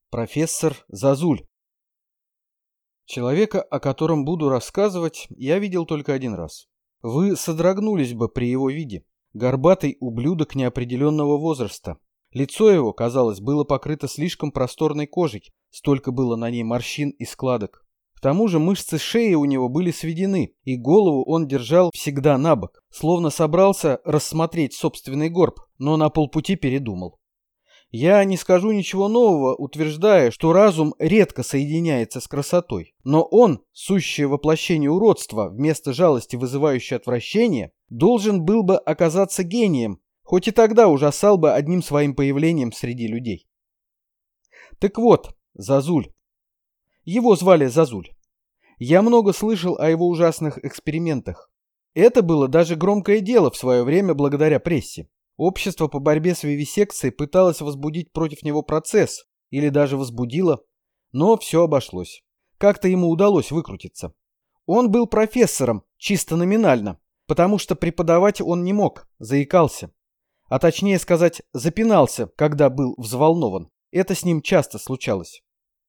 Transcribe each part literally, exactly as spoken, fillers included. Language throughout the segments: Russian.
Профессор Зазуль. Человека, о котором буду рассказывать, я видел только один раз. Вы содрогнулись бы при его виде. Горбатый ублюдок неопределенного возраста. Лицо его, казалось, было покрыто слишком просторной кожей, столько было на ней морщин и складок. К тому же мышцы шеи у него были сведены, и голову он держал всегда набок, словно собрался рассмотреть собственный горб, но на полпути передумал. Я не скажу ничего нового, утверждая, что разум редко соединяется с красотой, но он, сущее воплощение уродства, вместо жалости вызывающее отвращение, должен был бы оказаться гением, хоть и тогда ужасал бы одним своим появлением среди людей. Так вот, Зазуль. Его звали Зазуль. Я много слышал о его ужасных экспериментах. Это было даже громкое дело в свое время благодаря прессе. Общество по борьбе с вивисекцией пыталось возбудить против него процесс, или даже возбудило, но все обошлось. Как-то ему удалось выкрутиться. Он был профессором, чисто номинально, потому что преподавать он не мог, заикался. А точнее сказать, запинался, когда был взволнован. Это с ним часто случалось.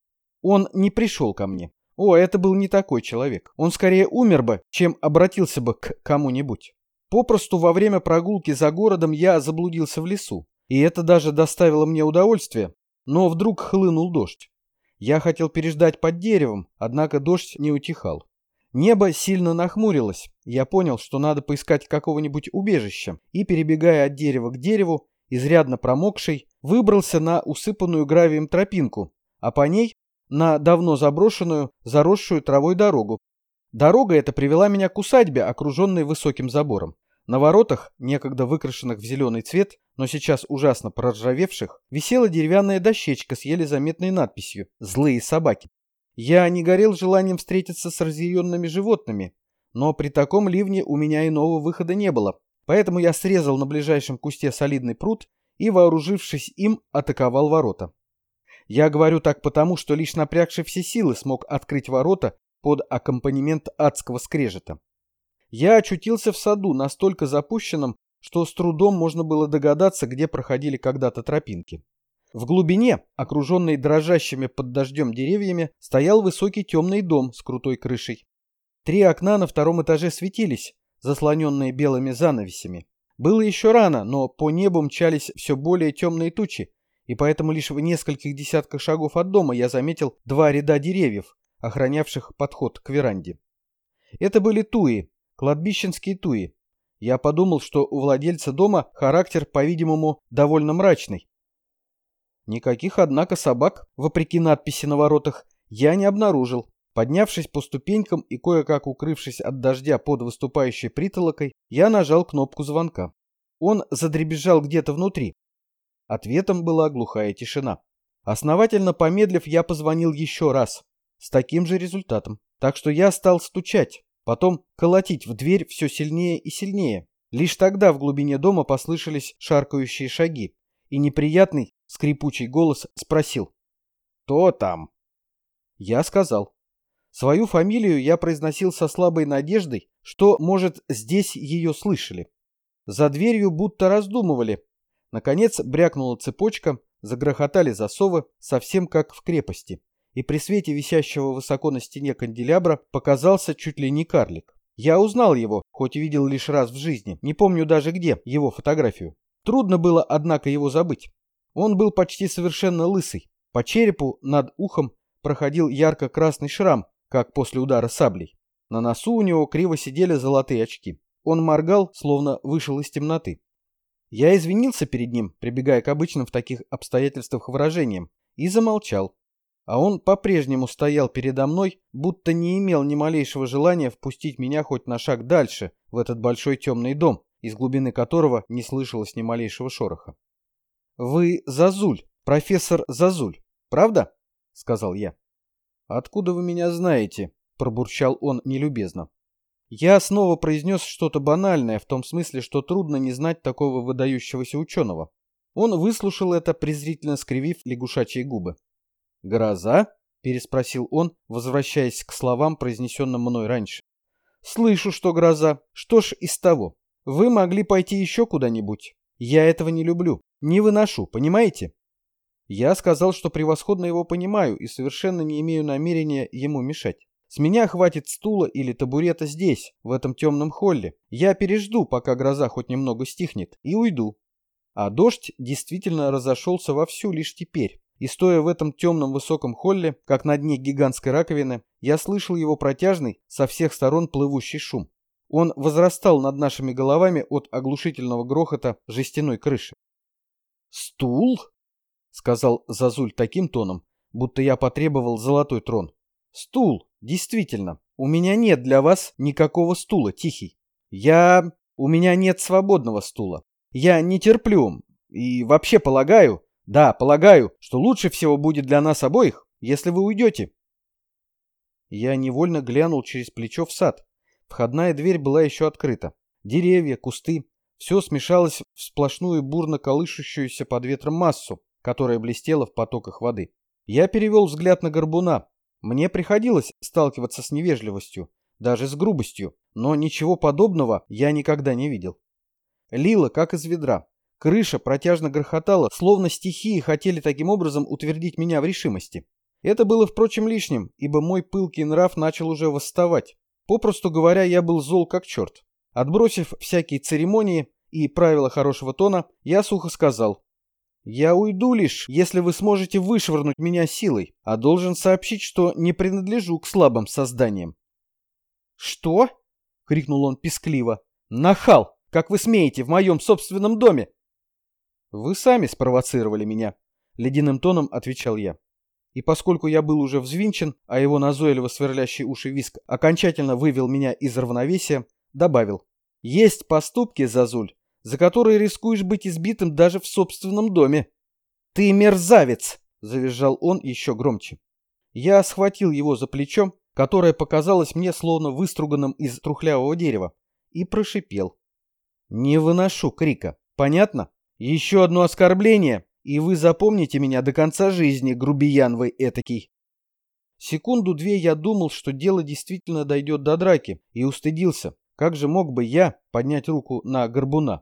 Он не пришел ко мне. О, это был не такой человек. Он скорее умер бы, чем обратился бы к кому-нибудь. Попросту во время прогулки за городом я заблудился в лесу, и это даже доставило мне удовольствие, но вдруг хлынул дождь. Я хотел переждать под деревом, однако дождь не утихал. Небо сильно нахмурилось, я понял, что надо поискать какого-нибудь убежища, и, перебегая от дерева к дереву, изрядно промокший, выбрался на усыпанную гравием тропинку, а по ней на давно заброшенную, заросшую травой дорогу. Дорога эта привела меня к усадьбе, окруженной высоким забором. На воротах, некогда выкрашенных в зеленый цвет, но сейчас ужасно проржавевших, висела деревянная дощечка с еле заметной надписью «Злые собаки». Я не горел желанием встретиться с разъяренными животными, но при таком ливне у меня иного выхода не было, поэтому я срезал на ближайшем кусте солидный прут и, вооружившись им, атаковал ворота. Я говорю так потому, что лишь напрягший все силы смог открыть ворота под аккомпанемент адского скрежета. Я очутился в саду, настолько запущенном, что с трудом можно было догадаться, где проходили когда-то тропинки. В глубине, окруженный дрожащими под дождем деревьями, стоял высокий темный дом с крутой крышей. Три окна на втором этаже светились, заслоненные белыми занавесями. Было еще рано, но по небу мчались все более темные тучи, и поэтому лишь в нескольких десятках шагов от дома я заметил два ряда деревьев, охранявших подход к веранде. Это были туи, кладбищенские туи. Я подумал, что у владельца дома характер, по-видимому, довольно мрачный. Никаких, однако, собак, вопреки надписи на воротах, я не обнаружил. Поднявшись по ступенькам и кое-как укрывшись от дождя под выступающей притолокой, я нажал кнопку звонка. Он задребезжал где-то внутри. Ответом была глухая тишина. Основательно помедлив, я позвонил еще раз. С таким же результатом. Так что я стал стучать, потом колотить в дверь все сильнее и сильнее. Лишь тогда в глубине дома послышались шаркающие шаги, и неприятный скрипучий голос спросил: «Кто там?» Я сказал. Свою фамилию я произносил со слабой надеждой, что, может, здесь ее слышали. За дверью будто раздумывали. Наконец брякнула цепочка, загрохотали засовы, совсем как в крепости. И при свете висящего высоко на стене канделябра показался чуть ли не карлик. Я узнал его, хоть и видел лишь раз в жизни, не помню даже где, его фотографию. Трудно было, однако, его забыть. Он был почти совершенно лысый. По черепу над ухом проходил ярко-красный шрам, как после удара саблей. На носу у него криво сидели золотые очки. Он моргал, словно вышел из темноты. Я извинился перед ним, прибегая к обычным в таких обстоятельствах выражениям, и замолчал. А он по-прежнему стоял передо мной, будто не имел ни малейшего желания впустить меня хоть на шаг дальше в этот большой темный дом, из глубины которого не слышалось ни малейшего шороха. «Вы Зазуль, профессор Зазуль, правда?» — сказал я. «Откуда вы меня знаете?» — пробурчал он нелюбезно. Я снова произнес что-то банальное, в том смысле, что трудно не знать такого выдающегося ученого. Он выслушал это, презрительно скривив лягушачьи губы. «Гроза?» — переспросил он, возвращаясь к словам, произнесенным мной раньше. «Слышу, что гроза. Что ж из того? Вы могли пойти еще куда-нибудь. Я этого не люблю, не выношу, понимаете?» Я сказал, что превосходно его понимаю и совершенно не имею намерения ему мешать. С меня хватит стула или табурета здесь, в этом темном холле. Я пережду, пока гроза хоть немного стихнет, и уйду. А дождь действительно разошелся вовсю лишь теперь. И стоя в этом темном высоком холле, как на дне гигантской раковины, я слышал его протяжный, со всех сторон плывущий шум. Он возрастал над нашими головами от оглушительного грохота жестяной крыши. «Стул?» — сказал Зазуль таким тоном, будто я потребовал золотой трон. «Стул, действительно. У меня нет для вас никакого стула, Тихий. Я... У меня нет свободного стула. Я не терплю. И вообще полагаю, да, полагаю, что лучше всего будет для нас обоих, если вы уйдете». Я невольно глянул через плечо в сад. Входная дверь была еще открыта. Деревья, кусты. Все смешалось в сплошную бурно колышущуюся под ветром массу, которая блестела в потоках воды. Я перевел взгляд на горбуна. Мне приходилось сталкиваться с невежливостью, даже с грубостью, но ничего подобного я никогда не видел. Лило, как из ведра. Крыша протяжно грохотала, словно стихии хотели таким образом утвердить меня в решимости. Это было, впрочем, лишним, ибо мой пылкий нрав начал уже восставать. Попросту говоря, я был зол как черт. Отбросив всякие церемонии и правила хорошего тона, я сухо сказал: «Я уйду лишь, если вы сможете вышвырнуть меня силой, а должен сообщить, что не принадлежу к слабым созданиям». «Что?» — крикнул он пискливо. «Нахал! Как вы смеете в моем собственном доме?» «Вы сами спровоцировали меня», — ледяным тоном отвечал я. И поскольку я был уже взвинчен, а его назойливо сверлящий уши виск окончательно вывел меня из равновесия, добавил: «Есть поступки, Зазуль, за которые рискуешь быть избитым даже в собственном доме». «Ты мерзавец!» — завизжал он еще громче. Я схватил его за плечо, которое показалось мне словно выструганным из трухлявого дерева, и прошипел: «Не выношу крика. Понятно? Еще одно оскорбление, и вы запомните меня до конца жизни, грубиян вы этакий». Секунду-две я думал, что дело действительно дойдет до драки, и устыдился. Как же мог бы я поднять руку на горбуна?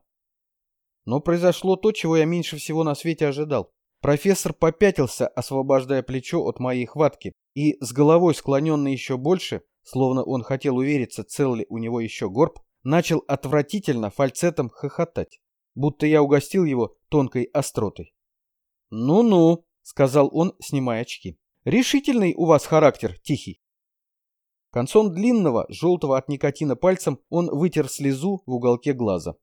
Но произошло то, чего я меньше всего на свете ожидал. Профессор попятился, освобождая плечо от моей хватки, и с головой склоненной еще больше, словно он хотел увериться, цел ли у него еще горб, начал отвратительно фальцетом хохотать, будто я угостил его тонкой остротой. «Ну-ну», — сказал он, снимая очки. «Решительный у вас характер, Тихий». Концом длинного, желтого от никотина пальцем он вытер слезу в уголке глаза.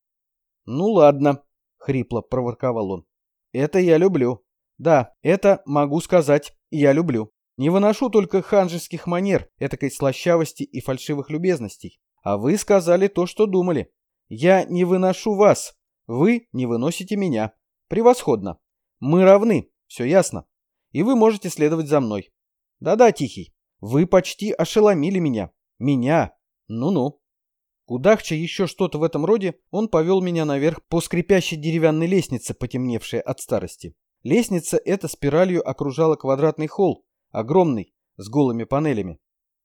«Ну ладно», — хрипло проворковал он. «Это я люблю. Да, это, могу сказать, я люблю. Не выношу только ханжеских манер, этакой слащавости и фальшивых любезностей. А вы сказали то, что думали. Я не выношу вас, вы не выносите меня. Превосходно. Мы равны, все ясно. И вы можете следовать за мной. Да-да, Тихий, вы почти ошеломили меня. Меня. Ну-ну». Кудахча еще что-то в этом роде, он повел меня наверх по скрипящей деревянной лестнице, потемневшей от старости. Лестница эта спиралью окружала квадратный холл, огромный, с голыми панелями.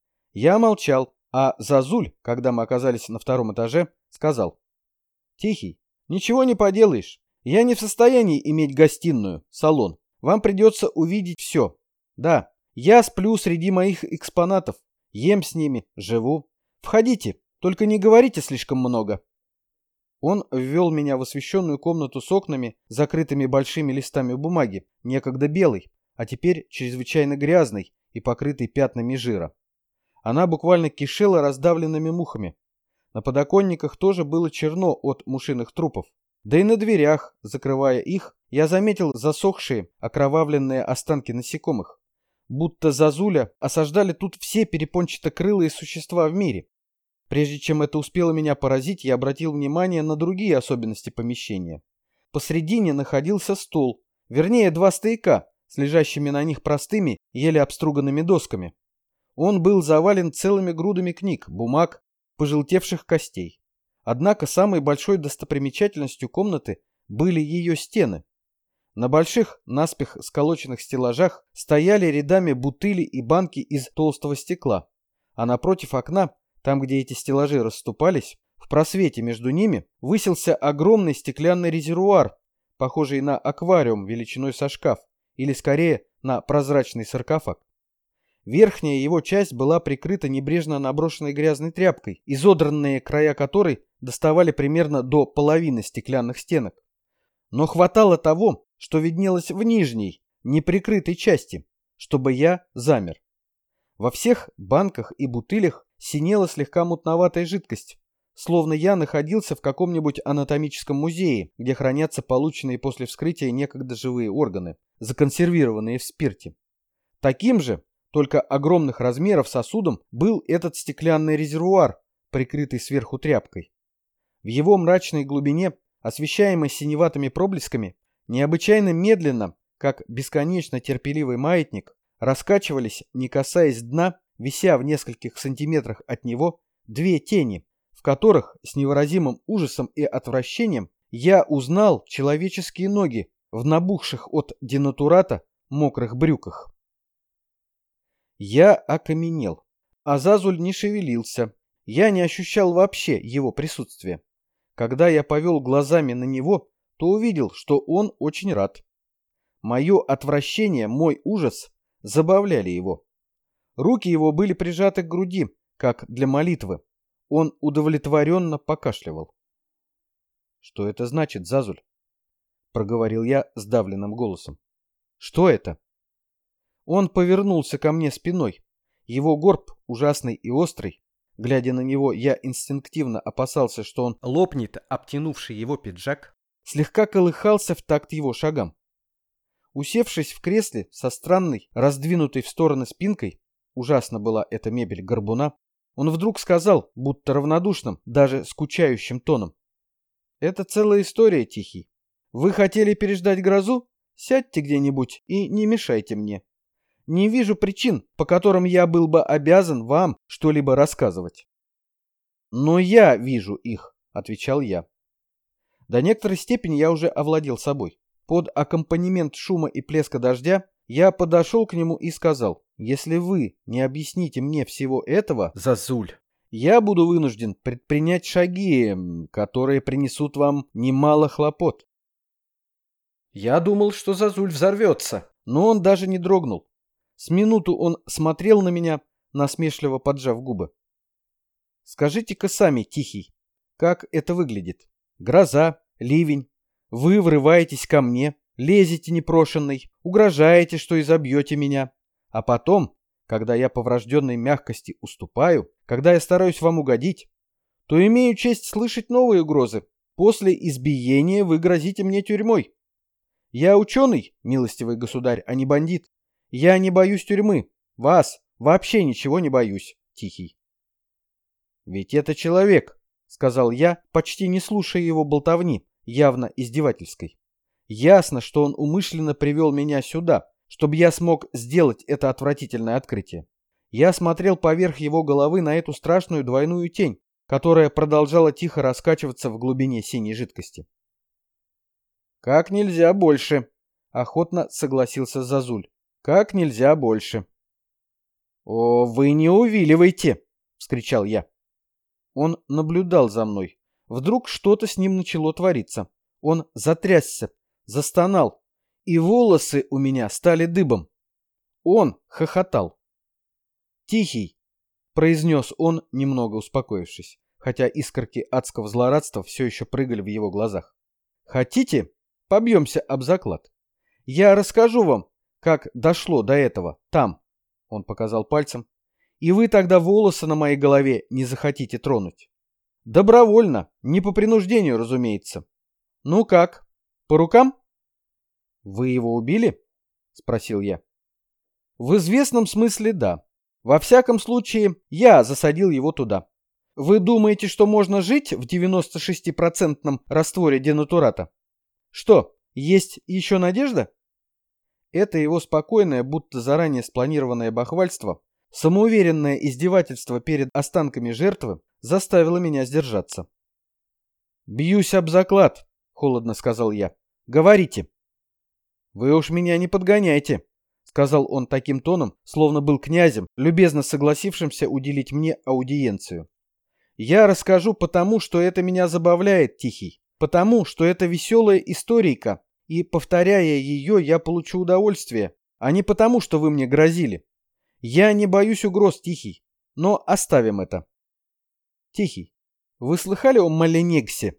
Я молчал, а Зазуль, когда мы оказались на втором этаже, сказал: «Тихий, ничего не поделаешь. Я не в состоянии иметь гостиную, салон. Вам придется увидеть все. Да, я сплю среди моих экспонатов, ем с ними, живу. Входите. Только не говорите слишком много». Он ввел меня в освещенную комнату с окнами, закрытыми большими листами бумаги, некогда белой, а теперь чрезвычайно грязной и покрытой пятнами жира. Она буквально кишела раздавленными мухами. На подоконниках тоже было черно от мушиных трупов. Да и на дверях, закрывая их, я заметил засохшие, окровавленные останки насекомых. Будто Зазуля осаждали тут все перепончатокрылые существа в мире. Прежде чем это успело меня поразить, я обратил внимание на другие особенности помещения. Посредине находился стол, вернее два стояка, с лежащими на них простыми, еле обструганными досками. Он был завален целыми грудами книг, бумаг, пожелтевших костей. Однако самой большой достопримечательностью комнаты были ее стены. На больших, наспех сколоченных стеллажах стояли рядами бутыли и банки из толстого стекла, а напротив окна, там, где эти стеллажи расступались, в просвете между ними высился огромный стеклянный резервуар, похожий на аквариум величиной со шкаф, или скорее на прозрачный саркофаг. Верхняя его часть была прикрыта небрежно наброшенной грязной тряпкой, изодранные края которой доставали примерно до половины стеклянных стенок. Но хватало того, что виднелось в нижней, неприкрытой части, чтобы я замер. Во всех банках и бутылях синела слегка мутноватая жидкость, словно я находился в каком-нибудь анатомическом музее, где хранятся полученные после вскрытия некогда живые органы, законсервированные в спирте. Таким же, только огромных размеров сосудом, был этот стеклянный резервуар, прикрытый сверху тряпкой. В его мрачной глубине, освещаемой синеватыми проблесками, необычайно медленно, как бесконечно терпеливый маятник, раскачивались, не касаясь дна, вися в нескольких сантиметрах от него, две тени, в которых с невыразимым ужасом и отвращением я узнал человеческие ноги в набухших от денатурата мокрых брюках. Я окаменел. Азазуль не шевелился. Я не ощущал вообще его присутствия. Когда я повел глазами на него, то увидел, что он очень рад. Мое отвращение, мой ужас забавляли его. Руки его были прижаты к груди, как для молитвы. Он удовлетворенно покашливал. — Что это значит, Зазуль? — проговорил я сдавленным голосом. — Что это? Он повернулся ко мне спиной. Его горб, ужасный и острый. Глядя на него, я инстинктивно опасался, что он лопнет, обтянувший его пиджак, слегка колыхался в такт его шагам. Усевшись в кресле со странной, раздвинутой в стороны спинкой, ужасно была эта мебель горбуна, он вдруг сказал, будто равнодушным, даже скучающим тоном: «Это целая история, Тихий. Вы хотели переждать грозу? Сядьте где-нибудь и не мешайте мне. Не вижу причин, по которым я был бы обязан вам что-либо рассказывать». «Но я вижу их», — отвечал я. До некоторой степени я уже овладел собой. Под аккомпанемент шума и плеска дождя я подошел к нему и сказал: «Если вы не объясните мне всего этого, Зазуль, я буду вынужден предпринять шаги, которые принесут вам немало хлопот». Я думал, что Зазуль взорвется, но он даже не дрогнул. С минуту он смотрел на меня, насмешливо поджав губы. «Скажите-ка сами, Тихий, как это выглядит? Гроза, ливень. Вы врываетесь ко мне, лезете непрошенный, угрожаете, что изобьете меня. А потом, когда я по врожденной мягкости уступаю, когда я стараюсь вам угодить, то имею честь слышать новые угрозы. После избиения вы грозите мне тюрьмой. Я ученый, милостивый государь, а не бандит. Я не боюсь тюрьмы. Вас вообще ничего не боюсь, Тихий». «Ведь это человек», — сказал я, почти не слушая его болтовни, явно издевательской. «Ясно, что он умышленно привел меня сюда, чтобы я смог сделать это отвратительное открытие. Я смотрел поверх его головы на эту страшную двойную тень, которая продолжала тихо раскачиваться в глубине синей жидкости». «Как нельзя больше», — охотно согласился Зазуль. «Как нельзя больше». «О, вы не увиливайте!» — вскричал я. Он наблюдал за мной. Вдруг что-то с ним начало твориться. Он затрясся, застонал, и волосы у меня стали дыбом. Он хохотал. «Тихий», — произнес он, немного успокоившись, хотя искорки адского злорадства все еще прыгали в его глазах. «Хотите, побьемся об заклад? Я расскажу вам, как дошло до этого там», — он показал пальцем, «и вы тогда волосы на моей голове не захотите тронуть. Добровольно, не по принуждению, разумеется. Ну как, по рукам?» «Вы его убили?» — спросил я. «В известном смысле да. Во всяком случае, я засадил его туда. Вы думаете, что можно жить в девяносто шестипроцентном растворе денатурата? Что, есть еще надежда?» Это его спокойное, будто заранее спланированное бахвальство, самоуверенное издевательство перед останками жертвы заставило меня сдержаться. «Бьюсь об заклад», — холодно сказал я. «Говорите». «Вы уж меня не подгоняйте», — сказал он таким тоном, словно был князем, любезно согласившимся уделить мне аудиенцию. «Я расскажу потому, что это меня забавляет, Тихий, потому, что это веселая историйка, И, повторяя ее, я получу удовольствие, а не потому, что вы мне грозили. Я не боюсь угроз, Тихий, но оставим это. Тихий, вы слыхали о Малинексе?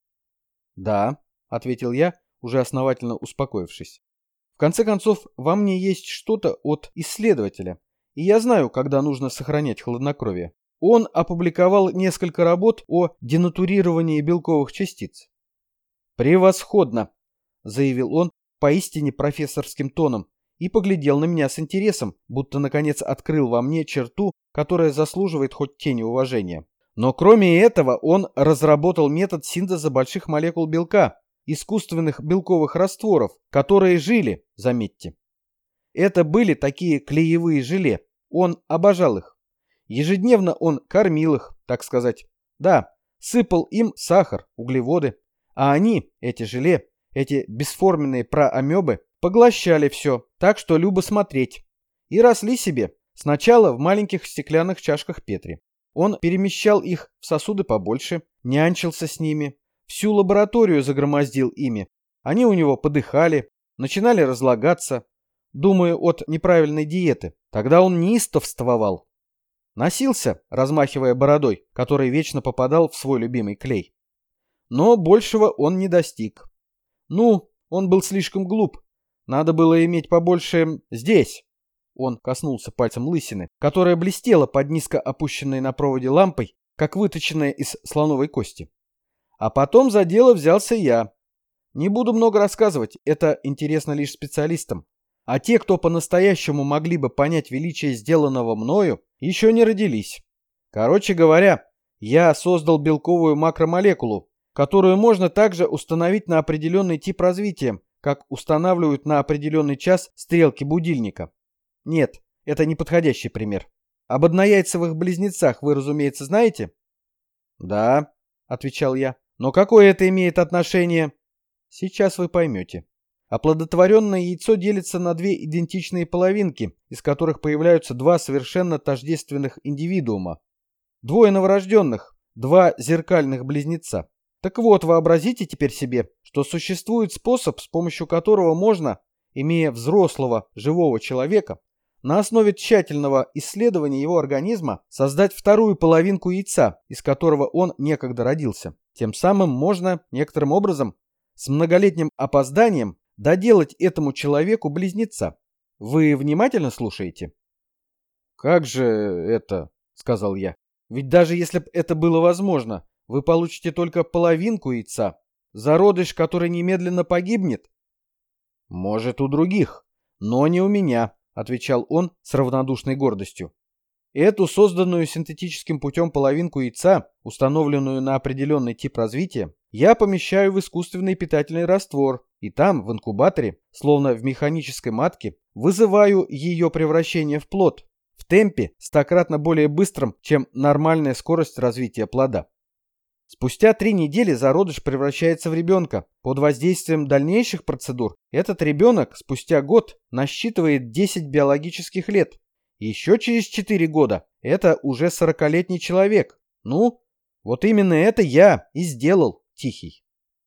Да, ответил я, уже основательно успокоившись. В конце концов, во мне есть что-то от исследователя, и я знаю, когда нужно сохранять хладнокровие. Он опубликовал несколько работ о денатурировании белковых частиц. «Превосходно!» — заявил он поистине профессорским тоном и поглядел на меня с интересом, будто наконец открыл во мне черту, которая заслуживает хоть тени уважения. Но кроме этого он разработал метод синтеза больших молекул белка, искусственных белковых растворов, которые жили, заметьте. Это были такие клеевые желе. Он обожал их. Ежедневно он кормил их, так сказать. Да, сыпал им сахар, углеводы. А они, эти желе, эти бесформенные проамебы, поглощали все, так что любо смотреть. И росли себе, сначала в маленьких стеклянных чашках Петри. Он перемещал их в сосуды побольше, нянчился с ними, всю лабораторию загромоздил ими. Они у него подыхали, начинали разлагаться, думаю, от неправильной диеты. Тогда он неистовствовал. Носился, размахивая бородой, который вечно попадал в свой любимый клей. Но большего он не достиг. Ну, он был слишком глуп. Надо было иметь побольше здесь. Он коснулся пальцем лысины, которая блестела под низко опущенной на проводе лампой, как выточенная из слоновой кости. А потом за дело взялся я. Не буду много рассказывать, это интересно лишь специалистам. А те, кто по-настоящему могли бы понять величие сделанного мною, еще не родились. Короче говоря, я создал белковую макромолекулу, которую можно также установить на определенный тип развития, как устанавливают на определенный час стрелки будильника. Нет, это неподходящий пример. Об однояйцевых близнецах вы, разумеется, знаете? Да, отвечал я. Но какое это имеет отношение? Сейчас вы поймете. Оплодотворенное яйцо делится на две идентичные половинки, из которых появляются два совершенно тождественных индивидуума. Двое новорожденных, два зеркальных близнеца. Так вот, вообразите теперь себе, что существует способ, с помощью которого можно, имея взрослого живого человека, на основе тщательного исследования его организма создать вторую половинку яйца, из которого он некогда родился. Тем самым можно, некоторым образом, с многолетним опозданием, доделать этому человеку близнеца. Вы внимательно слушаете? «Как же это?» — сказал я. «Ведь даже если бы это было возможно, вы получите только половинку яйца, зародыш, который немедленно погибнет». «Может, у других, но не у меня», — отвечал он с равнодушной гордостью. «Эту созданную синтетическим путем половинку яйца, установленную на определенный тип развития, я помещаю в искусственный питательный раствор, и там, в инкубаторе, словно в механической матке, вызываю ее превращение в плод, в темпе стократно более быстром, чем нормальная скорость развития плода. Спустя три недели зародыш превращается в ребенка. Под воздействием дальнейших процедур этот ребенок спустя год насчитывает десять биологических лет. Еще через четыре года это уже сорокалетний человек. Ну, вот именно это я и сделал, Тихий.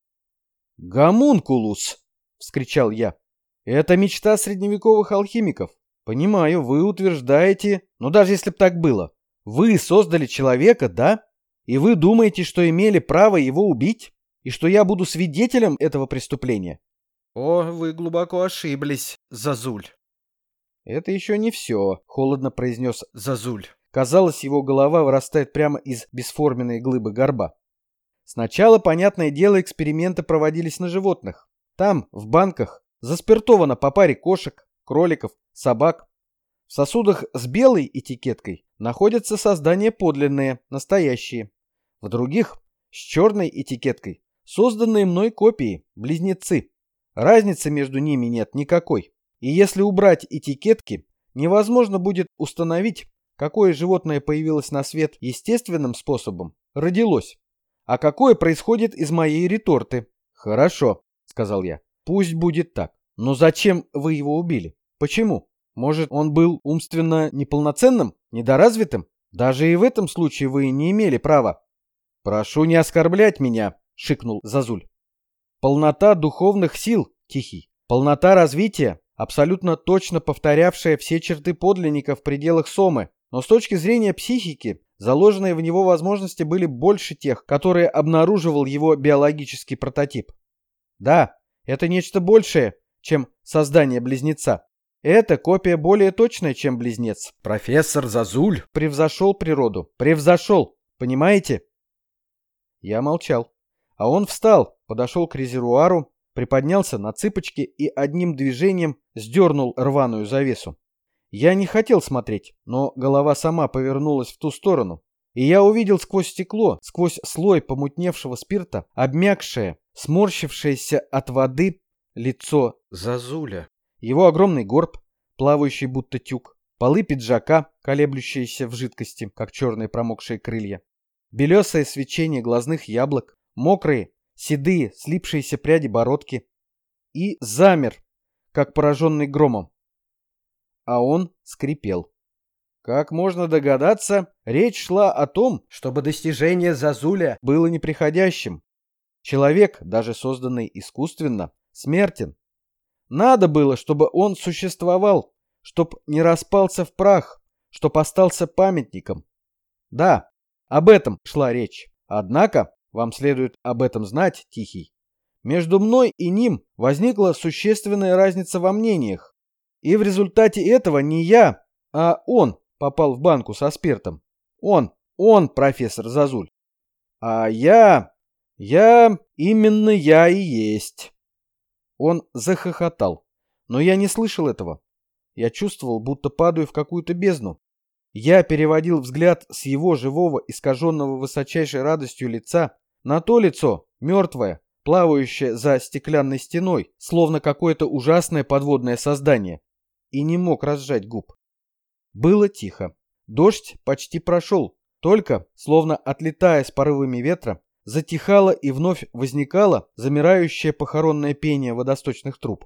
«Гомункулус!» — вскричал я. «Это мечта средневековых алхимиков. Понимаю, вы утверждаете, но даже если бы так было, вы создали человека, да? И вы думаете, что имели право его убить? И что я буду свидетелем этого преступления?» «О, вы глубоко ошиблись, Зазуль». «Это еще не все», — холодно произнес Зазуль. Казалось, его голова вырастает прямо из бесформенной глыбы горба. Сначала, понятное дело, эксперименты проводились на животных. Там, в банках, заспиртовано по паре кошек, кроликов, собак. В сосудах с белой этикеткой находятся создания подлинные, настоящие. В других, с черной этикеткой, созданные мной копии, близнецы. Разницы между ними нет никакой. И если убрать этикетки, невозможно будет установить, какое животное появилось на свет естественным способом, родилось, а какое происходит из моей реторты. «Хорошо», — сказал я, — «пусть будет так. Но зачем вы его убили? Почему? Может, он был умственно неполноценным, недоразвитым? Даже и в этом случае вы не имели права». «Прошу не оскорблять меня», — шикнул Зазуль. «Полнота духовных сил, Тихий. Полнота развития, абсолютно точно повторявшая все черты подлинника в пределах Сомы, но с точки зрения психики, заложенные в него возможности были больше тех, которые обнаруживал его биологический прототип. Да, это нечто большее, чем создание близнеца. Это копия более точная, чем близнец. Профессор Зазуль превзошел природу. Превзошел, понимаете? Я молчал. А он встал, подошел к резервуару, приподнялся на цыпочки и одним движением сдернул рваную завесу. Я не хотел смотреть, но голова сама повернулась в ту сторону, и я увидел сквозь стекло, сквозь слой помутневшего спирта, обмякшее, сморщившееся от воды лицо Зазуля. Его огромный горб, плавающий будто тюк, полы пиджака, колеблющиеся в жидкости, как черные промокшие крылья, белесое свечение глазных яблок, мокрые, седые, слипшиеся пряди бородки. И замер, как пораженный громом. А он скрипел. Как можно догадаться, речь шла о том, чтобы достижение Зазуля было неприходящим. Человек, даже созданный искусственно, смертен. Надо было, чтобы он существовал, чтоб не распался в прах, чтоб остался памятником. Да, об этом шла речь. Однако, вам следует об этом знать, Тихий, между мной и ним возникла существенная разница во мнениях. И в результате этого не я, а он попал в банку со спиртом. Он, он, профессор Зазуль. А я, я, именно я и есть. Он захохотал, но я не слышал этого. Я чувствовал, будто падаю в какую-то бездну. Я переводил взгляд с его живого, искаженного высочайшей радостью лица на то лицо, мертвое, плавающее за стеклянной стеной, словно какое-то ужасное подводное создание, и не мог разжать губ. Было тихо. Дождь почти прошел, только, словно отлетая с порывами ветра, затихало и вновь возникало замирающее похоронное пение водосточных труб.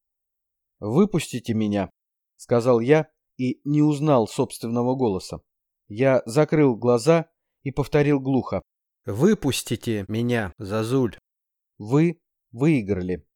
«Выпустите меня», — сказал я и не узнал собственного голоса. Я закрыл глаза и повторил глухо. «Выпустите меня, Зазуль. Вы выиграли».